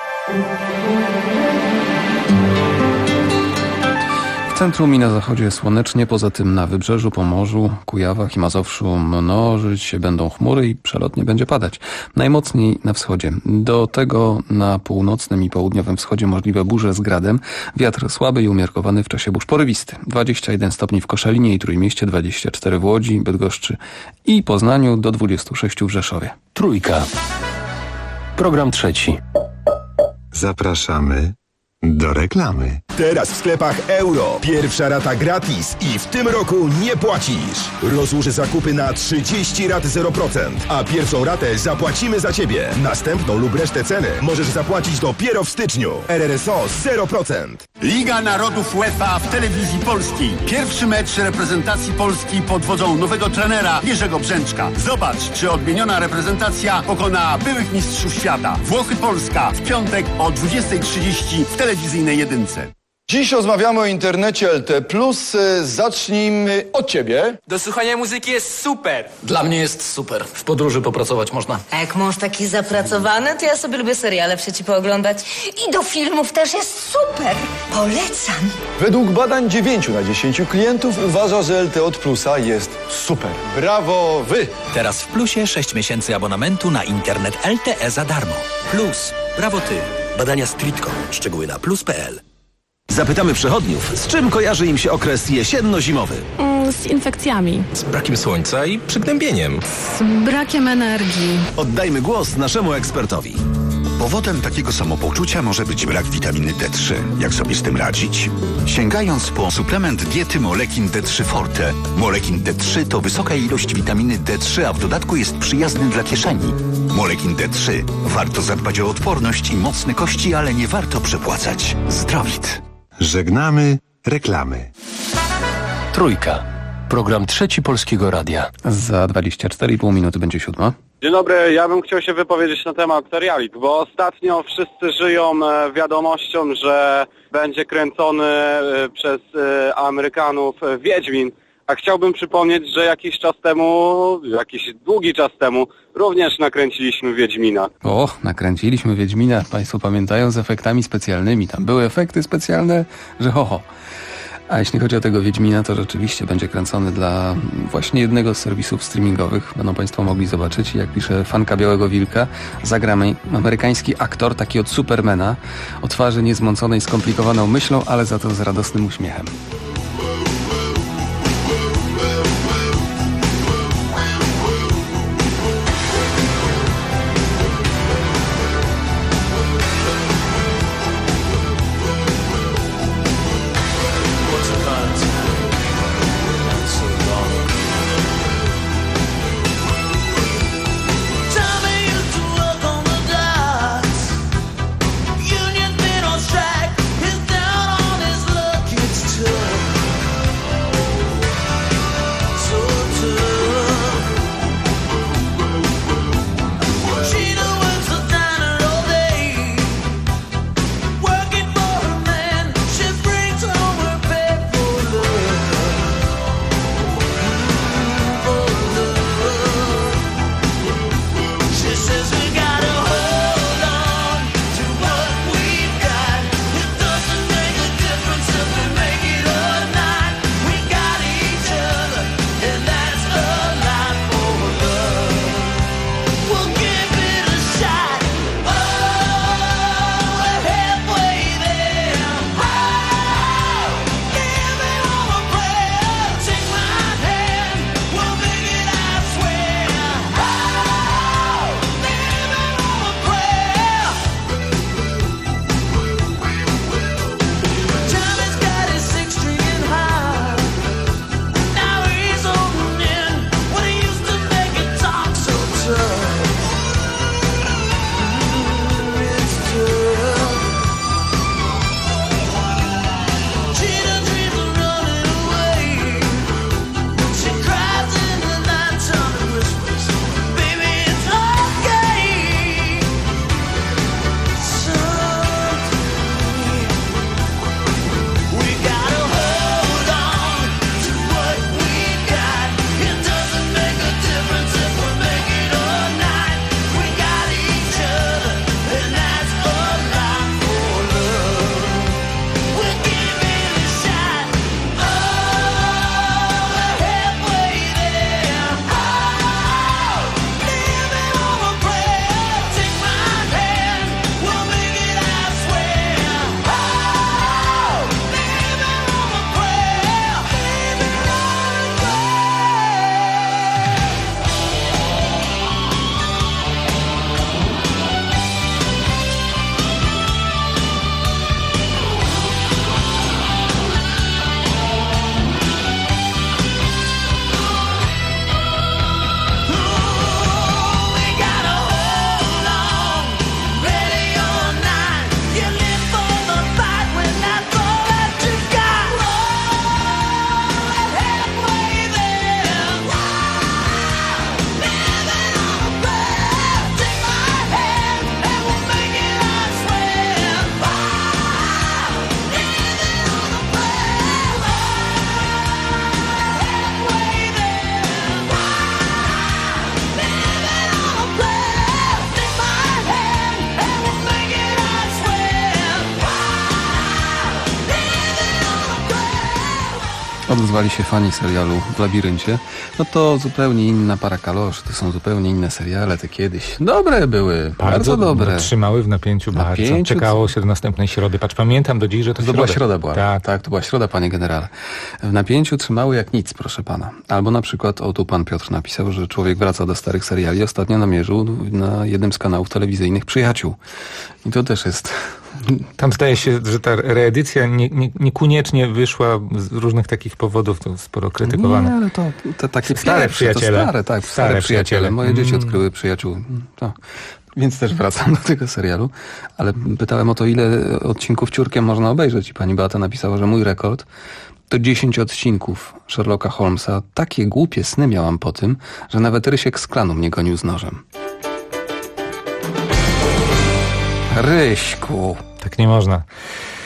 W centrum i na zachodzie słonecznie, poza tym na wybrzeżu, Pomorzu, Kujawach i Mazowszu mnożyć się będą chmury i przelotnie będzie padać. Najmocniej na wschodzie. Do tego na północnym i południowym wschodzie możliwe burze z gradem. Wiatr słaby i umiarkowany w czasie burz porywisty. 21 stopni w Koszalinie i Trójmieście, 24 w Łodzi, Bydgoszczy i Poznaniu, do 26 w Rzeszowie. Trójka. Program trzeci. Zapraszamy do reklamy. Teraz w sklepach Euro. Pierwsza rata gratis i w tym roku nie płacisz. Rozłóż zakupy na 30 rat 0%, a pierwszą ratę zapłacimy za Ciebie. Następną lub resztę ceny możesz zapłacić dopiero w styczniu. RRSO 0%. Liga Narodów UEFA w telewizji polskiej. Pierwszy mecz reprezentacji Polski pod wodzą nowego trenera Jerzego Brzęczka. Zobacz, czy odmieniona reprezentacja pokona byłych mistrzów świata. Włochy-Polska w piątek o 20:30 w telewizyjnej jedynce. Dziś rozmawiamy o internecie LT+. Zacznijmy od Ciebie. Do słuchania muzyki jest super. Dla mnie jest super. W podróży popracować można. A jak mąż taki zapracowany, to ja sobie lubię seriale przecież pooglądać. I do filmów też jest super. Polecam. Według badań 9 na 10 klientów uważa, że LTE od Plusa jest super. Brawo Wy! Teraz w Plusie 6 miesięcy abonamentu na internet LTE za darmo. Plus. Brawo Ty. Badania Streetcom. Szczegóły na plus.pl. Zapytamy przechodniów, z czym kojarzy im się okres jesienno-zimowy. Z infekcjami. Z brakiem słońca i przygnębieniem. Z brakiem energii. Oddajmy głos naszemu ekspertowi. Powodem takiego samopoczucia może być brak witaminy D3. Jak sobie z tym radzić? Sięgając po suplement diety Molekin D3 Forte. Molekin D3 to wysoka ilość witaminy D3, a w dodatku jest przyjazny dla kieszeni. Molekin D3. Warto zadbać o odporność i mocne kości, ale nie warto przepłacać. Zdrowit. Żegnamy reklamy. Trójka. Program trzeci Polskiego Radia. Za 24,5 minuty będzie 7:00. Dzień dobry, ja bym chciał się wypowiedzieć na temat seriali, bo ostatnio wszyscy żyją wiadomością, że będzie kręcony przez Amerykanów Wiedźmin, A chciałbym przypomnieć, że jakiś długi czas temu również nakręciliśmy Wiedźmina. O, nakręciliśmy Wiedźmina, państwo pamiętają, z efektami specjalnymi. Tam były efekty specjalne, że ho. A jeśli chodzi o tego Wiedźmina, to rzeczywiście będzie kręcony dla właśnie jednego z serwisów streamingowych. Będą państwo mogli zobaczyć, jak pisze fanka Białego Wilka, zagra amerykański aktor, taki od Supermana, o twarzy niezmąconej skomplikowaną myślą, ale za to z radosnym uśmiechem. Odezwali się fani serialu W labiryncie. No to zupełnie inna para kaloszy, to są zupełnie inne seriale, te kiedyś. Dobre były, bardzo dobre. Trzymały w napięciu bardzo. Czekało się do następnej środy. Patrz, pamiętam do dziś, że to była środa. Tak, to była środa, panie generale. W napięciu trzymały jak nic, proszę pana. Albo na przykład, o tu pan Piotr napisał, że człowiek wraca do starych seriali. Ostatnio namierzył na jednym z kanałów telewizyjnych Przyjaciół. I to też jest... Tam zdaje się, że ta reedycja niekoniecznie wyszła z różnych takich powodów, to sporo krytykowane. Nie, ale to takie stare przyjaciele. Stare przyjaciele. Moje dzieci odkryły Przyjaciół. To. Więc też wracam do tego serialu. Ale pytałem o to, ile odcinków ciurkiem można obejrzeć. I pani Beata napisała, że mój rekord to 10 odcinków Sherlocka Holmesa. Takie głupie sny miałam po tym, że nawet Rysiek z klanu mnie gonił z nożem. Ryśku. Tak nie można.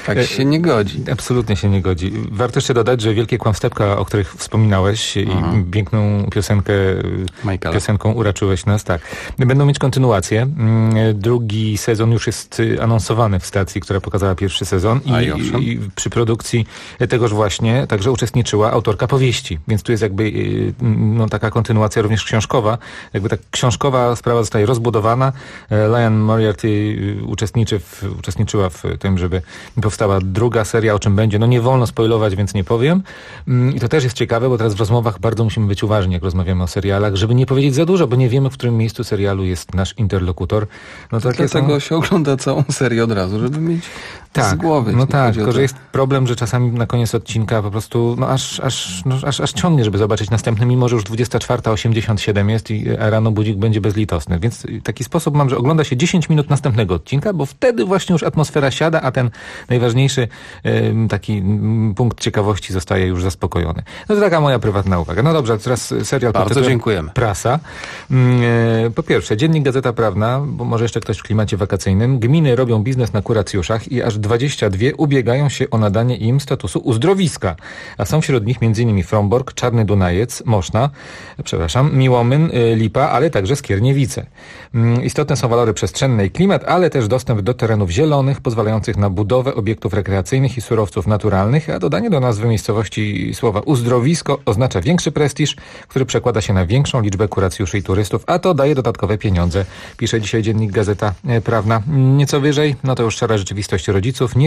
Tak się nie godzi. Absolutnie się nie godzi. Warto jeszcze dodać, że wielkie kłamstewka, o których wspominałeś i piękną piosenką uraczyłeś nas, tak. Będą mieć kontynuację. Drugi sezon już jest anonsowany w stacji, która pokazała pierwszy sezon i przy produkcji tegoż właśnie także uczestniczyła autorka powieści, więc tu jest jakby taka kontynuacja również książkowa. Jakby ta książkowa sprawa zostaje rozbudowana. Liane Moriarty uczestniczyła w tym, żeby powstała druga seria, o czym będzie. No nie wolno spoilować, więc nie powiem. I to też jest ciekawe, bo teraz w rozmowach bardzo musimy być uważni, jak rozmawiamy o serialach, żeby nie powiedzieć za dużo, bo nie wiemy, w którym miejscu serialu jest nasz interlokutor. No dlatego się ogląda całą serię od razu, żeby mieć z głowy. No tak, tylko że jest problem, że czasami na koniec odcinka po prostu aż ciągnie, żeby zobaczyć następny, mimo że już 24:87 jest i rano budzik będzie bezlitosny. Więc taki sposób mam, że ogląda się 10 minut następnego odcinka, bo wtedy właśnie już atmosfera siada, a ten najważniejszy taki punkt ciekawości zostaje już zaspokojony. No to taka moja prywatna uwaga. No dobrze, teraz serial bardzo dziękujemy. Prasa. Po pierwsze, Dziennik Gazeta Prawna, bo może jeszcze ktoś w klimacie wakacyjnym. Gminy robią biznes na kuracjuszach i aż 22 ubiegają się o nadanie im statusu uzdrowiska. A są wśród nich m.in. Frombork, Czarny Dunajec, Moszna, Miłomyn, Lipa, ale także Skierniewice. Istotne są walory przestrzenne i klimat, ale też dostęp do terenów zielonych, pozwalających na budowę obiektów rekreacyjnych i surowców naturalnych, a dodanie do nazwy miejscowości słowa uzdrowisko oznacza większy prestiż, który przekłada się na większą liczbę kuracjuszy i turystów, a to daje dodatkowe pieniądze. Pisze dzisiaj Dziennik Gazeta Prawna. Nieco wyżej, no to już szara rzeczywistość rodziców.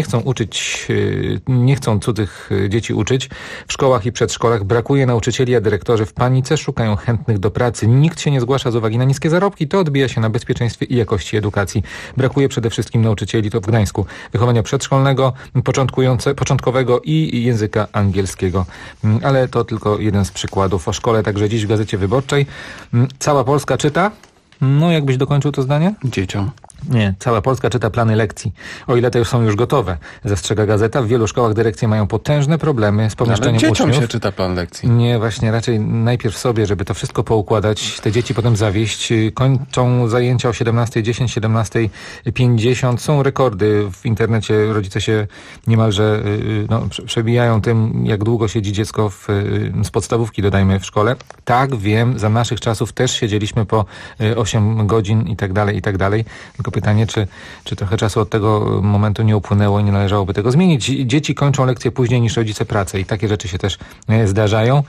Nie chcą cudzych dzieci uczyć. W szkołach i przedszkolach brakuje nauczycieli, a dyrektorzy w panice szukają chętnych do pracy. Nikt się nie zgłasza z uwagi na niskie zarobki. To odbija się na bezpieczeństwie i jakości edukacji. Brakuje przede wszystkim nauczycieli, to w Gdańsku, wychowania przedszkolnego, początkowego i języka angielskiego. Ale to tylko jeden z przykładów. O szkole także dziś w Gazecie Wyborczej. Cała Polska czyta. No, jakbyś dokończył to zdanie? Dzieciom. Nie, cała Polska czyta plany lekcji. O ile te już są gotove, zastrzega gazeta. W wielu szkołach dyrekcje mają potężne problemy z pomieszczeniem uczniów. Ale dzieciom się czyta plan lekcji. Nie, właśnie raczej najpierw sobie, żeby to wszystko poukładać, te dzieci potem zawieść. Kończą zajęcia o 17:10, 17:50. Są rekordy w internecie. Rodzice się niemalże przebijają tym, jak długo siedzi dziecko z podstawówki, dodajmy, w szkole. Tak, wiem, za naszych czasów też siedzieliśmy po 8 godzin i tak dalej. Tylko pytanie, czy trochę czasu od tego momentu nie upłynęło i nie należałoby tego zmienić. Dzieci kończą lekcje później niż rodzice pracę i takie rzeczy się też zdarzają.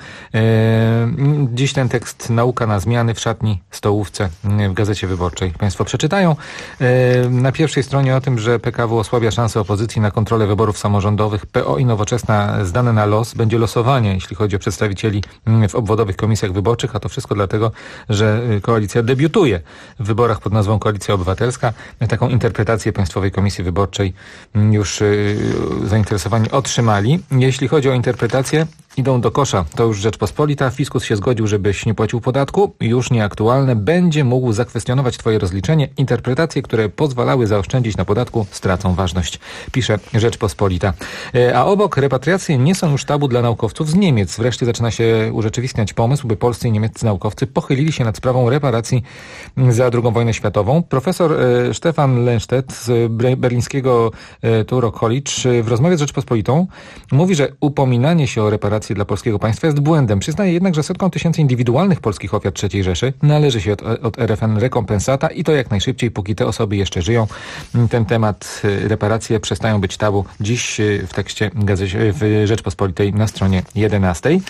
Dziś ten tekst Nauka na zmiany w szatni, stołówce w Gazecie Wyborczej Państwo przeczytają. Na pierwszej stronie o tym, że PKW osłabia szanse opozycji na kontrolę wyborów samorządowych. PO i Nowoczesna zdane na los. Będzie losowanie, jeśli chodzi o przedstawicieli w obwodowych komisjach wyborczych, a to wszystko dlatego, że koalicja debiutuje w wyborach pod nazwą Koalicja Obywatelska. Taką interpretację Państwowej Komisji Wyborczej już zainteresowani otrzymali. Jeśli chodzi o interpretację, idą do kosza. To już Rzeczpospolita. Fiskus się zgodził, żebyś nie płacił podatku. Już nieaktualne. Będzie mógł zakwestionować Twoje rozliczenie. Interpretacje, które pozwalały zaoszczędzić na podatku, stracą ważność. Pisze Rzeczpospolita. A obok repatriacje nie są już tabu dla naukowców z Niemiec. Wreszcie zaczyna się urzeczywistniać pomysł, by polscy i niemieccy naukowcy pochylili się nad sprawą reparacji za II wojnę światową. Profesor Stefan Lenstedt z berlińskiego Touro College w rozmowie z Rzeczpospolitą mówi, że upominanie się o reparacje dla polskiego państwa jest błędem. Przyznaje jednak, że setkom tysięcy indywidualnych polskich ofiar III Rzeszy należy się od RFN rekompensata i to jak najszybciej, póki te osoby jeszcze żyją. Ten temat, reparacje przestają być tabu. Dziś w tekście w Rzeczpospolitej na stronie 11.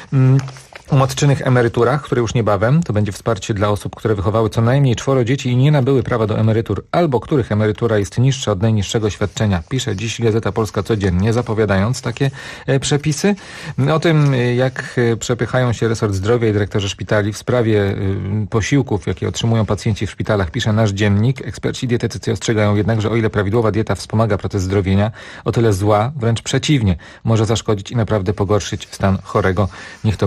O matczynych emeryturach, które już niebawem, to będzie wsparcie dla osób, które wychowały co najmniej 4 dzieci i nie nabyły prawa do emerytur, albo których emerytura jest niższa od najniższego świadczenia. Pisze dziś Gazeta Polska codziennie, zapowiadając takie przepisy. O tym, jak przepychają się resort zdrowia i dyrektorzy szpitali w sprawie posiłków, jakie otrzymują pacjenci w szpitalach, pisze nasz dziennik. Eksperci dietetycy ostrzegają jednak, że o ile prawidłowa dieta wspomaga proces zdrowienia, o tyle zła, wręcz przeciwnie, może zaszkodzić i naprawdę pogorszyć stan chorego. Niech to będzie memento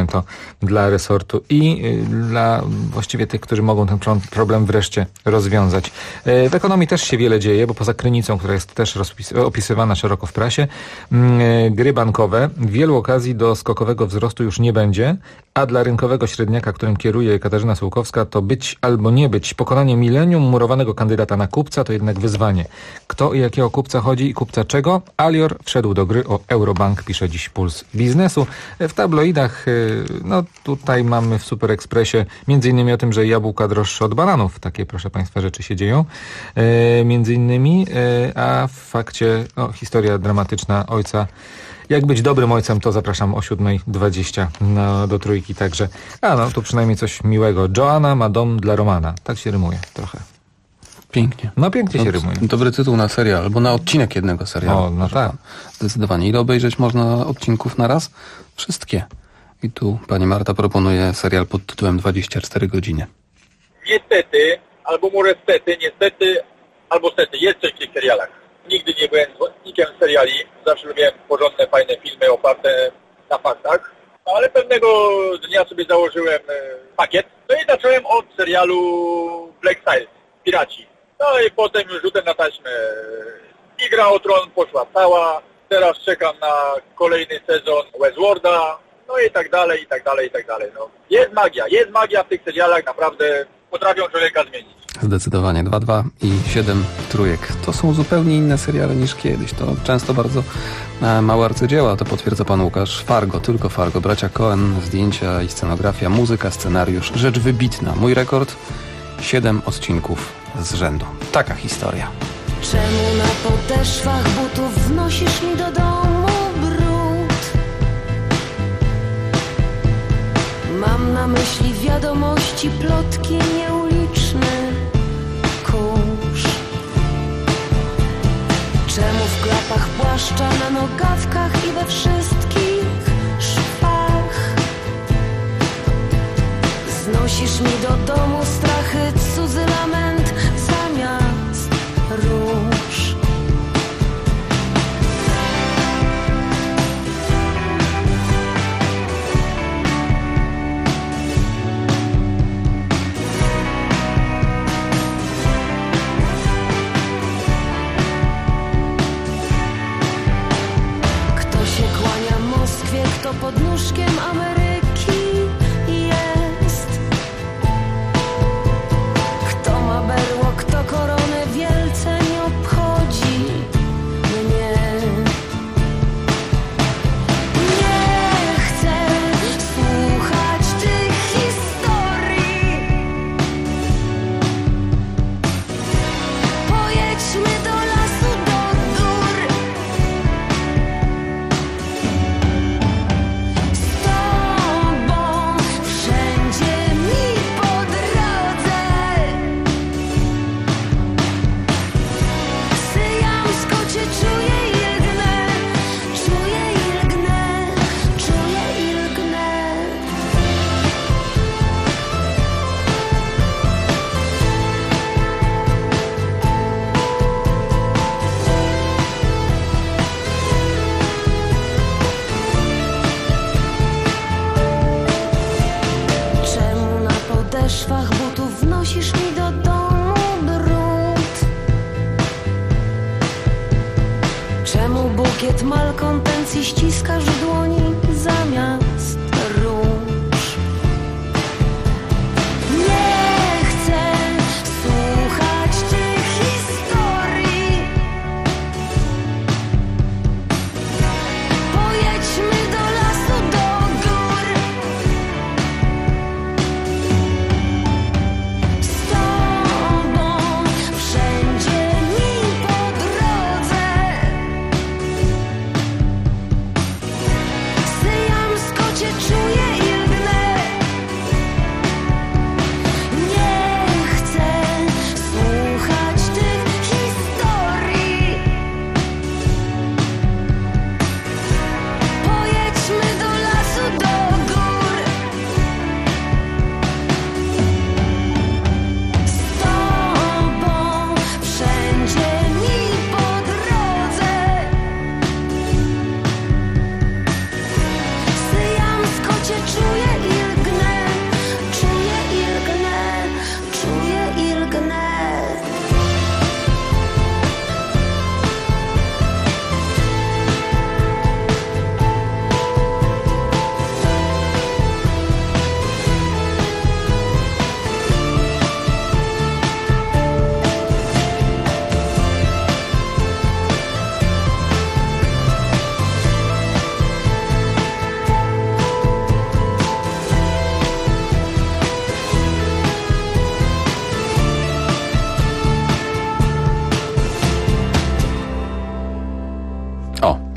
święto dla resortu i dla właściwie tych, którzy mogą ten problem wreszcie rozwiązać. W ekonomii też się wiele dzieje, bo poza Krynicą, która jest też opisywana szeroko w prasie, gry bankowe, wielu okazji do skokowego wzrostu już nie będzie, a dla rynkowego średniaka, którym kieruje Katarzyna Sułkowska, to być albo nie być. Pokonanie milenium murowanego kandydata na kupca to jednak wyzwanie. Kto i jakiego kupca chodzi i kupca czego? Alior wszedł do gry o Eurobank, pisze dziś Puls Biznesu. W tabloidach, no tutaj mamy w Super Expressie między innymi o tym, że jabłka droższe od bananów. Takie, proszę Państwa, rzeczy się dzieją. Między innymi, a w fakcie historia dramatyczna ojca. Jak być dobrym ojcem, to zapraszam o 7:20 do Trójki także. Tu przynajmniej coś miłego. Joanna ma dom dla Romana. Tak się rymuje trochę. Pięknie. No pięknie się rymuje. Dobry tytuł na serial, albo na odcinek jednego serialu. No tak. Zdecydowanie. Ile obejrzeć można odcinków na raz? Wszystkie. I tu pani Marta proponuje serial pod tytułem 24 godziny. Niestety, albo może stety, niestety, albo stety, jest coś w tych serialach. Nigdy nie byłem zwolennikiem seriali. Zawsze lubiłem porządne, fajne filmy oparte na faktach. Ale pewnego dnia sobie założyłem pakiet. No i zacząłem od serialu Black Sails, Piraci. No i potem już rzutem na taśmę Gra o Tron poszła cała. Teraz czekam na kolejny sezon Westworlda. No i tak dalej, i tak dalej, i tak dalej. No. Jest magia w tych serialach, naprawdę potrafią człowieka zmienić. Zdecydowanie. 2 i 7 trójek. To są zupełnie inne seriale niż kiedyś. To często bardzo małe arcydzieła. To potwierdza pan Łukasz. Fargo, tylko Fargo. Bracia Coen, zdjęcia i scenografia, muzyka, scenariusz. Rzecz wybitna. Mój rekord 7 odcinków z rzędu. Taka historia. Czemu na podeszwach butów wnosisz mi do domu brud? Mam na myśli wiadomości, plotki, nieuliczny kurz. Czemu w klapach płaszcza, na nogawkach i we wszystkich szwach znosisz mi do domu strachy, cudzy lament zamiast róż. Kto pod nóżkiem Ameryki jest? Kto ma berło, kto koronę, wielce nie obchodzi mnie. Nie chcę słuchać tych historii. Pojedźmy do lasu, do gór. W szwach butów wnosisz mi do domu brud. Czemu bukiet malkontencji ściskasz w dłoni zamiast róż? Nie chcę słuchać tych historii. Pojedźmy do lasu, do gór.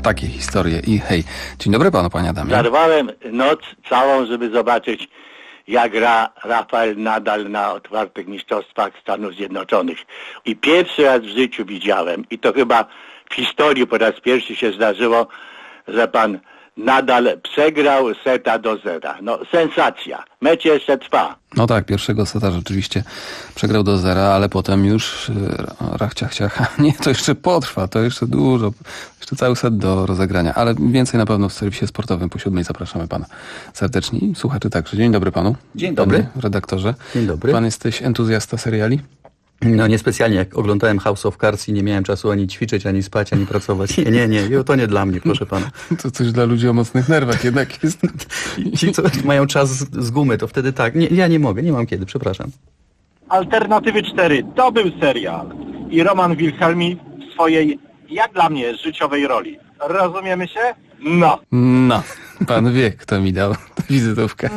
takie historie i hej. Dzień dobry panu, panie Adamie. Zarwałem noc całą, żeby zobaczyć, jak gra Rafael Nadal na otwartych mistrzostwach Stanów Zjednoczonych. I pierwszy raz w życiu widziałem, i to chyba w historii po raz pierwszy się zdarzyło, że pan Nadal przegrał seta do 0. No sensacja. Mecz jeszcze trwa. No tak, pierwszego seta rzeczywiście przegrał do 0, ale potem już rachciach. Nie, to jeszcze potrwa, to jeszcze dużo, jeszcze cały set do rozegrania, ale więcej na pewno w serwisie sportowym po 7 zapraszamy pana serdecznie i słuchaczy także. Dzień dobry panu. Dzień dobry. Panie redaktorze. Dzień dobry. Pan jesteś entuzjasta seriali? No niespecjalnie, jak oglądałem House of Cards i nie miałem czasu ani ćwiczyć, ani spać, ani pracować. Nie, to nie dla mnie, proszę pana. To coś dla ludzi o mocnych nerwach jednak jest. Ci, co mają czas z gumy, to wtedy tak. Nie, ja nie mogę, nie mam kiedy, przepraszam. Alternatywy 4 to był serial i Roman Wilhelmi w swojej, jak dla mnie, życiowej roli. Rozumiemy się? No. No, pan wie, kto mi dał wizytówkę.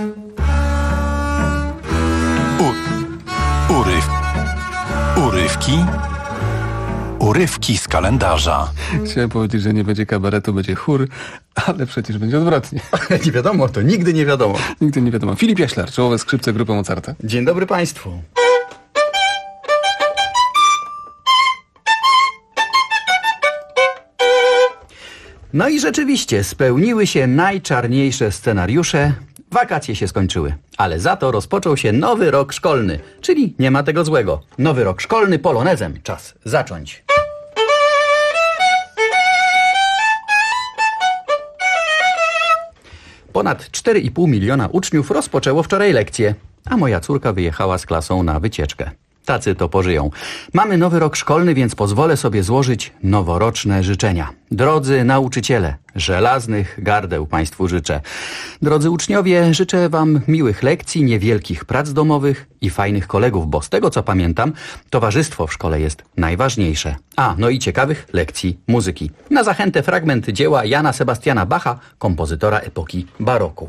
Urywki z kalendarza. Chciałem powiedzieć, że nie będzie kabaretu, będzie chór, ale przecież będzie odwrotnie. Nie wiadomo, to nigdy nie wiadomo. Nigdy nie wiadomo. Filip Jaślar, czołowe skrzypce grupy Mozarta. Dzień dobry państwu. No i rzeczywiście spełniły się najczarniejsze scenariusze. Wakacje się skończyły, ale za to rozpoczął się nowy rok szkolny, czyli nie ma tego złego. Nowy rok szkolny polonezem. Czas zacząć. Ponad 4,5 miliona uczniów rozpoczęło wczoraj lekcje, a moja córka wyjechała z klasą na wycieczkę. Tacy to pożyją. Mamy nowy rok szkolny, więc pozwolę sobie złożyć noworoczne życzenia. Drodzy nauczyciele, żelaznych gardeł Państwu życzę. Drodzy uczniowie, życzę Wam miłych lekcji, niewielkich prac domowych i fajnych kolegów, bo z tego co pamiętam, towarzystwo w szkole jest najważniejsze. No i ciekawych lekcji muzyki. Na zachętę fragment dzieła Jana Sebastiana Bacha, kompozytora epoki baroku.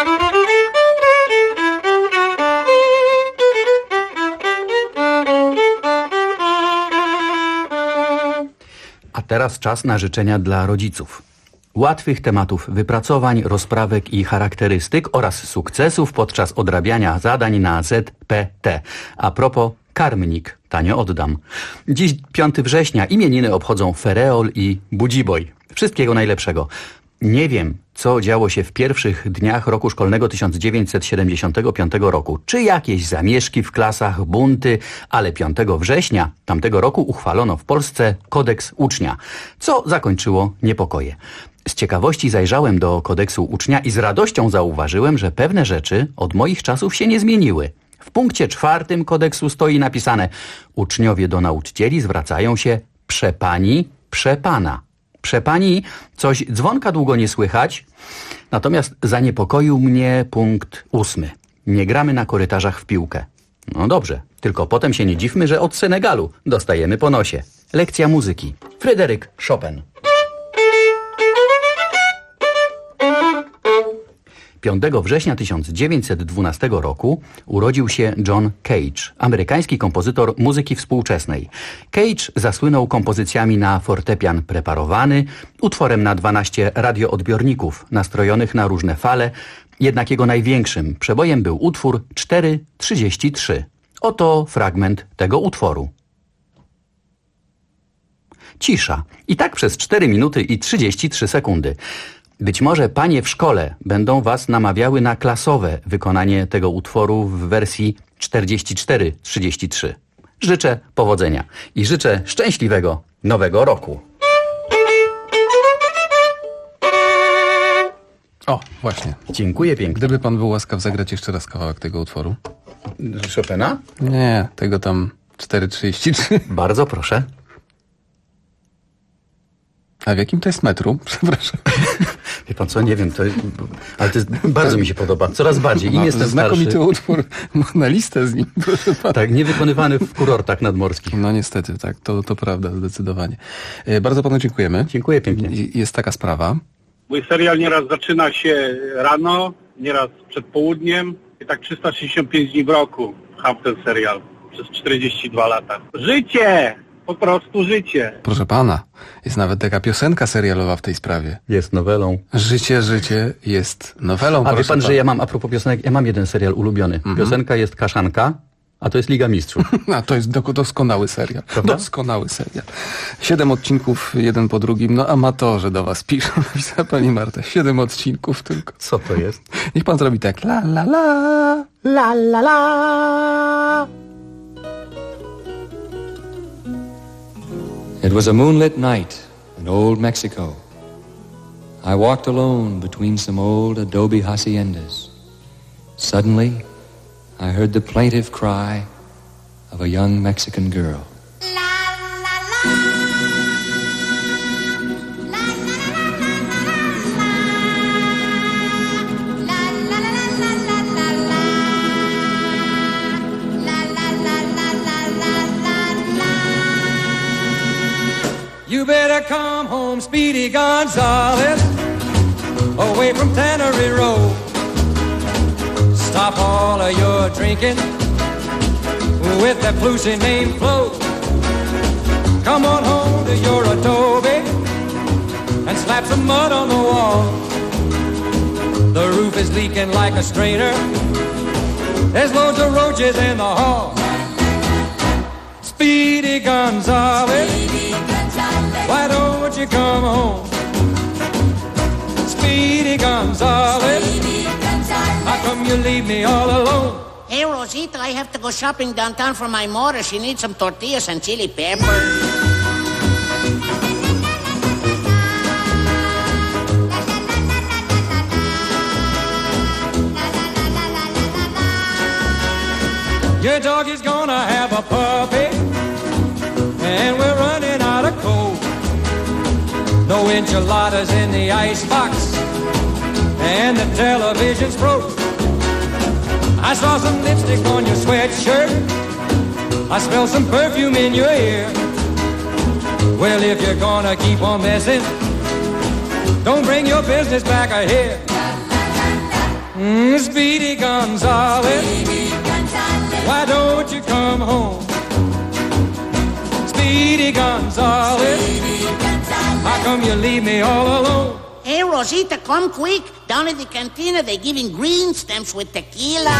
A teraz czas na życzenia dla rodziców. Łatwych tematów wypracowań, rozprawek i charakterystyk oraz sukcesów podczas odrabiania zadań na ZPT. A propos, karmnik tanio oddam. Dziś 5 września imieniny obchodzą Fereol i Budziboj. Wszystkiego najlepszego. Nie wiem, co działo się w pierwszych dniach roku szkolnego 1975 roku. Czy jakieś zamieszki w klasach, bunty, ale 5 września tamtego roku uchwalono w Polsce kodeks ucznia, co zakończyło niepokoje. Z ciekawości zajrzałem do kodeksu ucznia i z radością zauważyłem, że pewne rzeczy od moich czasów się nie zmieniły. W punkcie 4 kodeksu stoi napisane: uczniowie do nauczycieli zwracają się przepani, przepana. Przepani, coś dzwonka długo nie słychać, natomiast zaniepokoił mnie punkt 8. Nie gramy na korytarzach w piłkę. No dobrze, tylko potem się nie dziwmy, że od Senegalu dostajemy po nosie. Lekcja muzyki. Fryderyk Chopin. 5 września 1912 roku urodził się John Cage, amerykański kompozytor muzyki współczesnej. Cage zasłynął kompozycjami na fortepian preparowany, utworem na 12 radioodbiorników nastrojonych na różne fale, jednak jego największym przebojem był utwór 4:33. Oto fragment tego utworu. Cisza. I tak przez 4 minuty i 33 sekundy. Być może panie w szkole będą was namawiały na klasowe wykonanie tego utworu w wersji 44:33. Życzę powodzenia i życzę szczęśliwego nowego roku. O, właśnie. Dziękuję pięknie. Gdyby pan był łaskaw zagrać jeszcze raz kawałek tego utworu. Chopina? Nie, tego tam 4:33. Bardzo proszę. A w jakim to jest metru? Przepraszam. Wie pan co, nie wiem, ale to jest, bardzo mi się podoba. Coraz bardziej. Im jestem starszy. Znakomity utwór. Na listę z nim, proszę pana. Tak, niewykonywany w kurortach nadmorskich. No niestety, tak, to prawda, zdecydowanie. Bardzo panu dziękujemy. Dziękuję pięknie. Jest taka sprawa. Mój serial nieraz zaczyna się rano, nieraz przed południem i tak 365 dni w roku mam ten serial przez 42 lata. Życie po prostu życie. Proszę pana, jest nawet taka piosenka serialowa w tej sprawie. Jest nowelą. Życie jest nowelą. A wie pan, że ja mam, a propos piosenek, ja mam jeden serial ulubiony. Piosenka jest Kaszanka, a to jest Liga Mistrzów. A to jest doskonały serial. Prawda? Doskonały serial. 7 odcinków, jeden po drugim. No amatorzy do was piszą. Pani Marta, 7 odcinków tylko. Co to jest? Niech pan zrobi tak. La la la. La la la. It was a moonlit night in old Mexico. I walked alone between some old adobe haciendas. Suddenly, I heard the plaintive cry of a young Mexican girl. You better come home, Speedy Gonzales, away from Tannery Road. Stop all of your drinking with that flusy name Flo. Come on home to your adobe and slap some mud on the wall. The roof is leaking like a strainer. There's loads of roaches in the hall. Speedy Gonzales, why don't you come home? Speedy Gonzales, how come you leave me all alone? Hey, Rosita, I have to go shopping downtown for my mother. She needs some tortillas and chili pepper. Your dog is gonna have a puppy, and we're running out of coal. No enchiladas in the icebox, and the television's broke. I saw some lipstick on your sweatshirt. I smell some perfume in your ear. Well, if you're gonna keep on messing, don't bring your business back here. Speedy Gonzales, why don't you come home? Speedy Gonzales, how come you leave me all alone? Hey, Rosita, come quick. Down at the cantina, they're giving green stamps with tequila.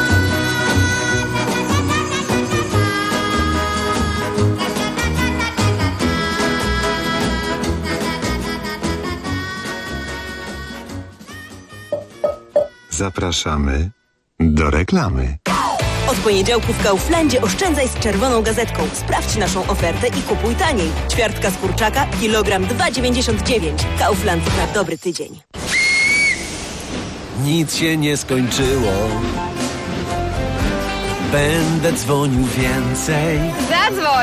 Zapraszamy do reklamy. Od poniedziałku w Kauflandzie oszczędzaj z czerwoną gazetką. Sprawdź naszą ofertę i kupuj taniej. Ćwiartka z kurczaka, kilogram 2,99. Kaufland na dobry tydzień. Nic się nie skończyło. Będę dzwonił więcej. Zadzwoń!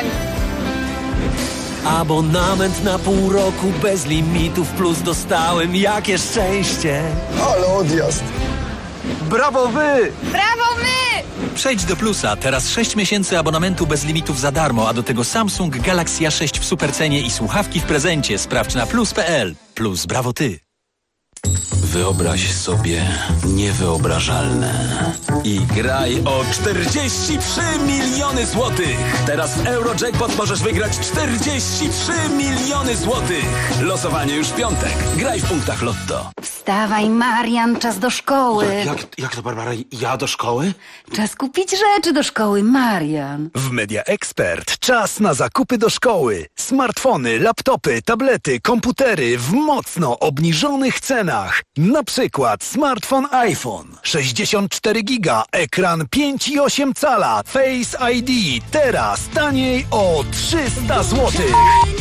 Abonament na pół roku bez limitów plus dostałem. Jakie szczęście! Ale odjazd! Brawo wy! Brawo my! Przejdź do Plusa. Teraz 6 miesięcy abonamentu bez limitów za darmo, a do tego Samsung Galaxy A6 w supercenie i słuchawki w prezencie. Sprawdź na plus.pl. Plus brawo ty. Wyobraź sobie niewyobrażalne i graj o 43 miliony złotych. Teraz w Eurojackpot możesz wygrać 43 miliony złotych. Losowanie już w piątek. Graj w punktach Lotto. Wstawaj, Marian, czas do szkoły. Jak to, Barbara? Ja do szkoły? Czas kupić rzeczy do szkoły, Marian. W Media Expert czas na zakupy do szkoły. Smartfony, laptopy, tablety, komputery w mocno obniżonych cenach. Na przykład smartfon iPhone 64 giga, ekran 5,8 cala, Face ID. Teraz taniej o 300 zł.